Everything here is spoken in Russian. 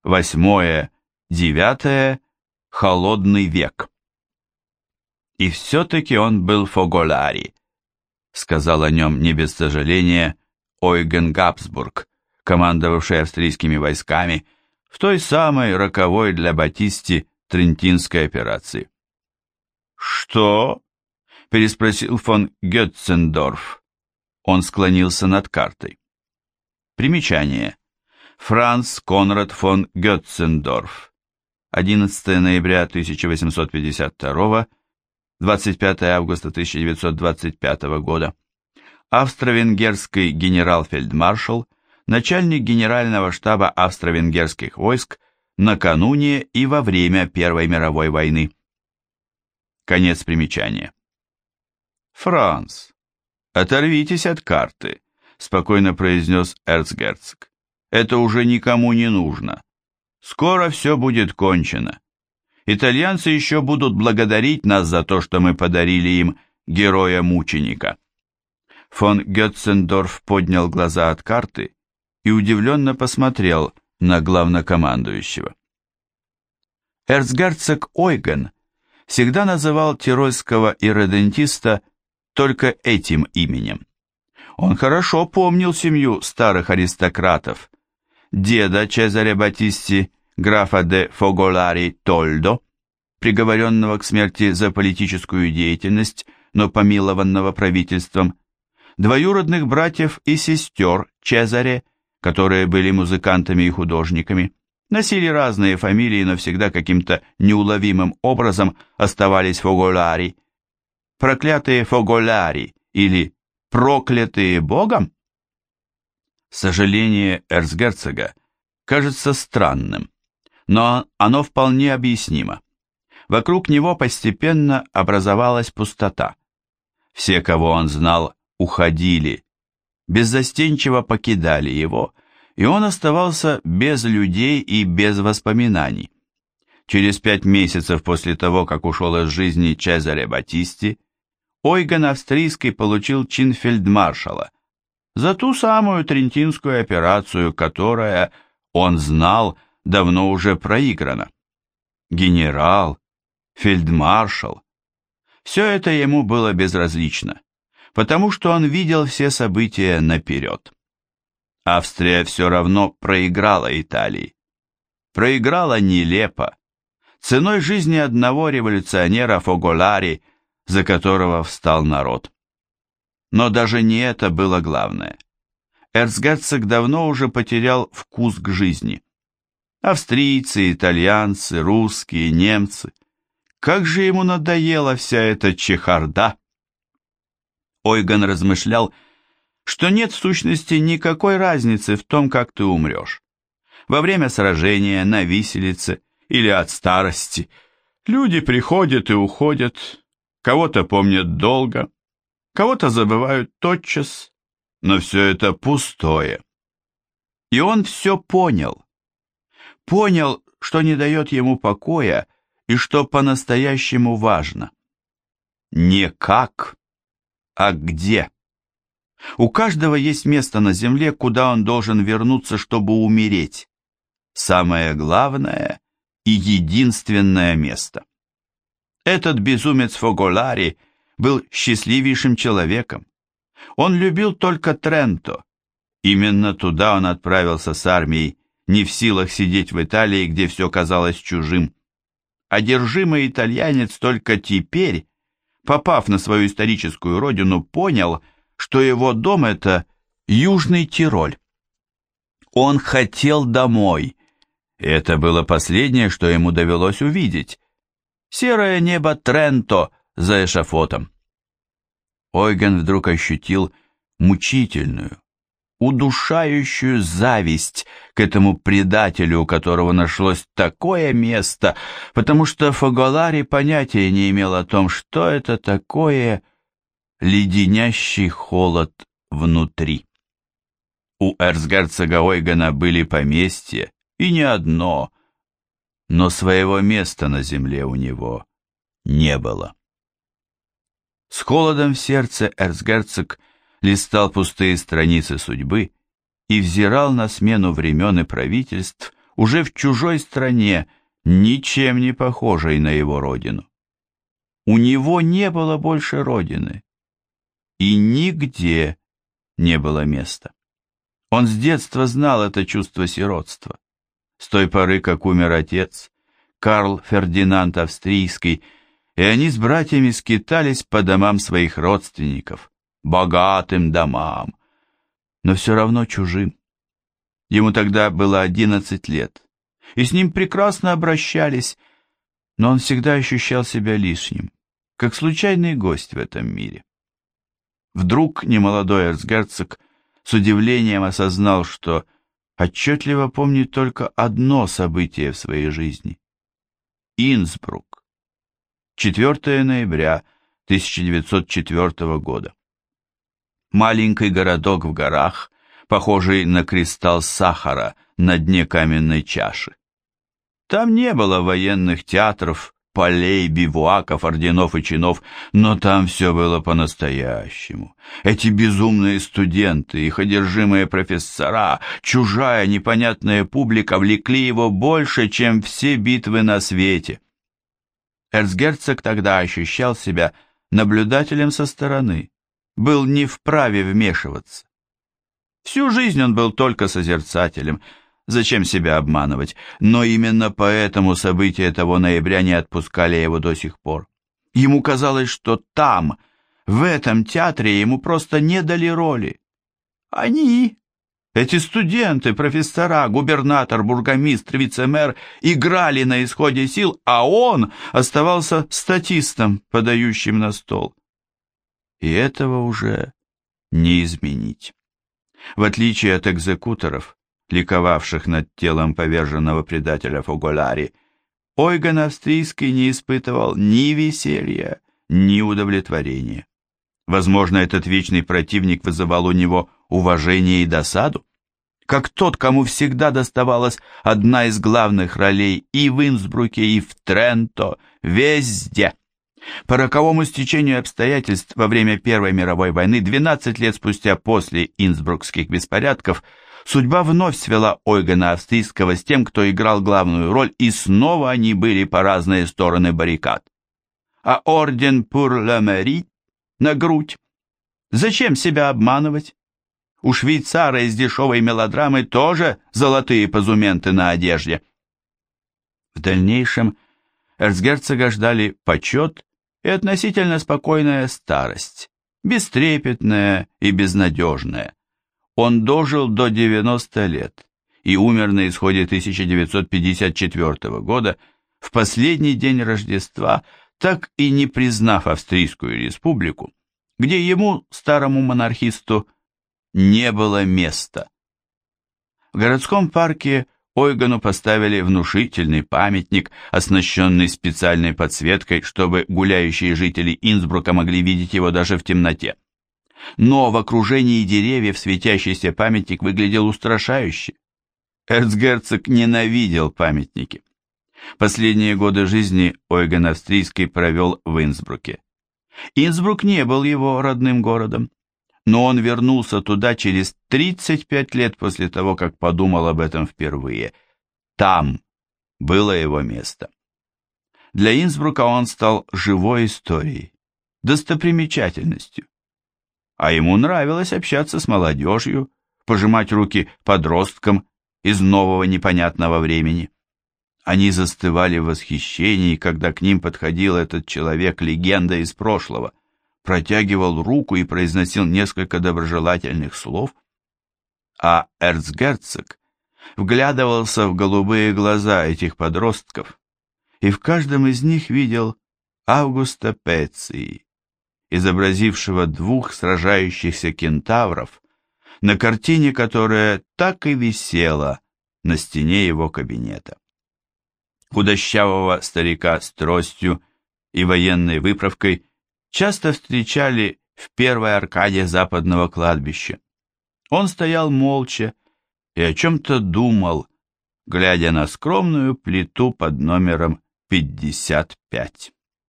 8, 9 – холодный век. И все-таки он был Фоголари, сказал о нем не без сожаления Ойген Габсбург, командовавший австрийскими войсками в той самой роковой для Батисти Трентинской операции. «Что?» – переспросил фон Гетцендорф. Он склонился над картой. Примечание. Франц Конрад фон Гетцендорф. 11 ноября 1852, 25 августа 1925 года. Австро-венгерский генерал-фельдмаршал, начальник генерального штаба австро-венгерских войск накануне и во время Первой мировой войны. Конец примечания. «Франц, оторвитесь от карты», — спокойно произнес эрцгерцог. «Это уже никому не нужно. Скоро все будет кончено. Итальянцы еще будут благодарить нас за то, что мы подарили им героя-мученика». Фон Гетцендорф поднял глаза от карты и удивленно посмотрел на главнокомандующего. Эрцгерцог Ойген всегда называл тирольского ирредентиста только этим именем. Он хорошо помнил семью старых аристократов, деда Чезаре Батисти, графа де Фоголари Тольдо, приговоренного к смерти за политическую деятельность, но помилованного правительством, двоюродных братьев и сестер Чезаре, которые были музыкантами и художниками, носили разные фамилии, но всегда каким-то неуловимым образом оставались Фоголари. Проклятые Фоголари или проклятые Богом? Сожаление эрцгерцога кажется странным, но оно вполне объяснимо. Вокруг него постепенно образовалась пустота. Все, кого он знал, уходили, беззастенчиво покидали его, и он оставался без людей и без воспоминаний. Через 5 месяцев после того, как ушел из жизни Чезаре Батисти, Ойген Австрийский получил чин фельдмаршала за ту самую Трентинскую операцию, которая, он знал, давно уже проиграна. Генерал, фельдмаршал – все это ему было безразлично, потому что он видел все события наперед. Австрия все равно проиграла Италии. Проиграла нелепо, ценой жизни одного революционера Фоголари, за которого встал народ. Но даже не это было главное. Эрцгерцог давно уже потерял вкус к жизни. Австрийцы, итальянцы, русские, немцы. Как же ему надоела вся эта чехарда! Ойген размышлял, что нет в сущности никакой разницы в том, как ты умрешь. Во время сражения, на виселице или от старости люди приходят и уходят, кого-то помнят долго, кого-то забывают тотчас, но все это пустое. И он все понял. Понял, что не дает ему покоя и что по-настоящему важно. Не как, а где. У каждого есть место на земле, куда он должен вернуться, чтобы умереть. Самое главное и единственное место. Этот безумец Фоголари был счастливейшим человеком. Он любил только Тренто. Именно туда он отправился с армией, не в силах сидеть в Италии, где все казалось чужим. Одержимый итальянец только теперь, попав на свою историческую родину, понял, что его дом – это Южный Тироль. Он хотел домой. И это было последнее, что ему довелось увидеть. Серое небо Тренто за эшафотом. Ойген вдруг ощутил мучительную, удушающую зависть к этому предателю, у которого нашлось такое место, потому что Фоголари понятия не имел о том, что это такое леденящий холод внутри. У эрцгерцога Ойгена были поместья, и не одно, но своего места на земле у него не было. С холодом в сердце эрцгерцог листал пустые страницы судьбы и взирал на смену времен и правительств, уже в чужой стране, ничем не похожей на его родину. У него не было больше родины, и нигде не было места. Он с детства знал это чувство сиротства. С той поры, как умер отец, Карл Фердинанд Австрийский, и они с братьями скитались по домам своих родственников, богатым домам, но все равно чужим. Ему тогда было 11 лет, и с ним прекрасно обращались, но он всегда ощущал себя лишним, как случайный гость в этом мире. Вдруг немолодой эрцгерцог с удивлением осознал, что отчетливо помнит только одно событие в своей жизни – Инсбрук. 4 ноября 1904 года. Маленький городок в горах, похожий на кристалл сахара на дне каменной чаши. Там не было военных театров, полей, бивуаков, орденов и чинов, но там все было по-настоящему. Эти безумные студенты, их одержимые профессора, чужая непонятная публика влекли его больше, чем все битвы на свете. Эрцгерцог тогда ощущал себя наблюдателем со стороны, был не вправе вмешиваться. Всю жизнь он был только созерцателем. Зачем себя обманывать? Но именно поэтому события того ноября не отпускали его до сих пор. Ему казалось, что там, в этом театре, ему просто не дали роли. Они, эти студенты, профессора, губернатор, бургомистр, вице-мэр, играли на исходе сил, а он оставался статистом, подающим на стол. И этого уже не изменить. В отличие от экзекуторов, ликовавших над телом поверженного предателя Фоголари, Ойген Австрийский не испытывал ни веселья, ни удовлетворения. Возможно, этот вечный противник вызывал у него уважение и досаду, как тот, кому всегда доставалась одна из главных ролей и в Инсбруке, и в Тренто, везде. По роковому стечению обстоятельств во время Первой мировой войны, 12 лет спустя после инсбрукских беспорядков, судьба вновь свела Ойгена Австрийского с тем, кто играл главную роль, и снова они были по разные стороны баррикад. А орден «Pour le mérite» на грудь. Зачем себя обманывать? У швейцара из дешевой мелодрамы тоже золотые позументы на одежде. В дальнейшем эрцгерцога ждали почет и относительно спокойная старость, бестрепетная и безнадежная. Он дожил до 90 лет и умер на исходе 1954 года, в последний день Рождества, так и не признав Австрийскую республику, где ему, старому монархисту, не было места. В городском парке Ойгену поставили внушительный памятник, оснащенный специальной подсветкой, чтобы гуляющие жители Инсбрука могли видеть его даже в темноте. Но в окружении деревьев светящийся памятник выглядел устрашающе. Эрцгерцог ненавидел памятники. Последние годы жизни Ойген Австрийский провел в Инсбруке. Инсбрук не был его родным городом, но он вернулся туда через 35 лет после того, как подумал об этом впервые. Там было его место. Для Инсбрука он стал живой историей, достопримечательностью. А ему нравилось общаться с молодежью, пожимать руки подросткам из нового непонятного времени. Они застывали в восхищении, когда к ним подходил этот человек-легенда из прошлого, протягивал руку и произносил несколько доброжелательных слов, а эрцгерцог вглядывался в голубые глаза этих подростков и в каждом из них видел Аугуста Пеции, изобразившего двух сражающихся кентавров на картине, которая так и висела на стене его кабинета. Худощавого старика с тростью и военной выправкой часто встречали в первой аркаде западного кладбища. Он стоял молча и о чем-то думал, глядя на скромную плиту под номером 55.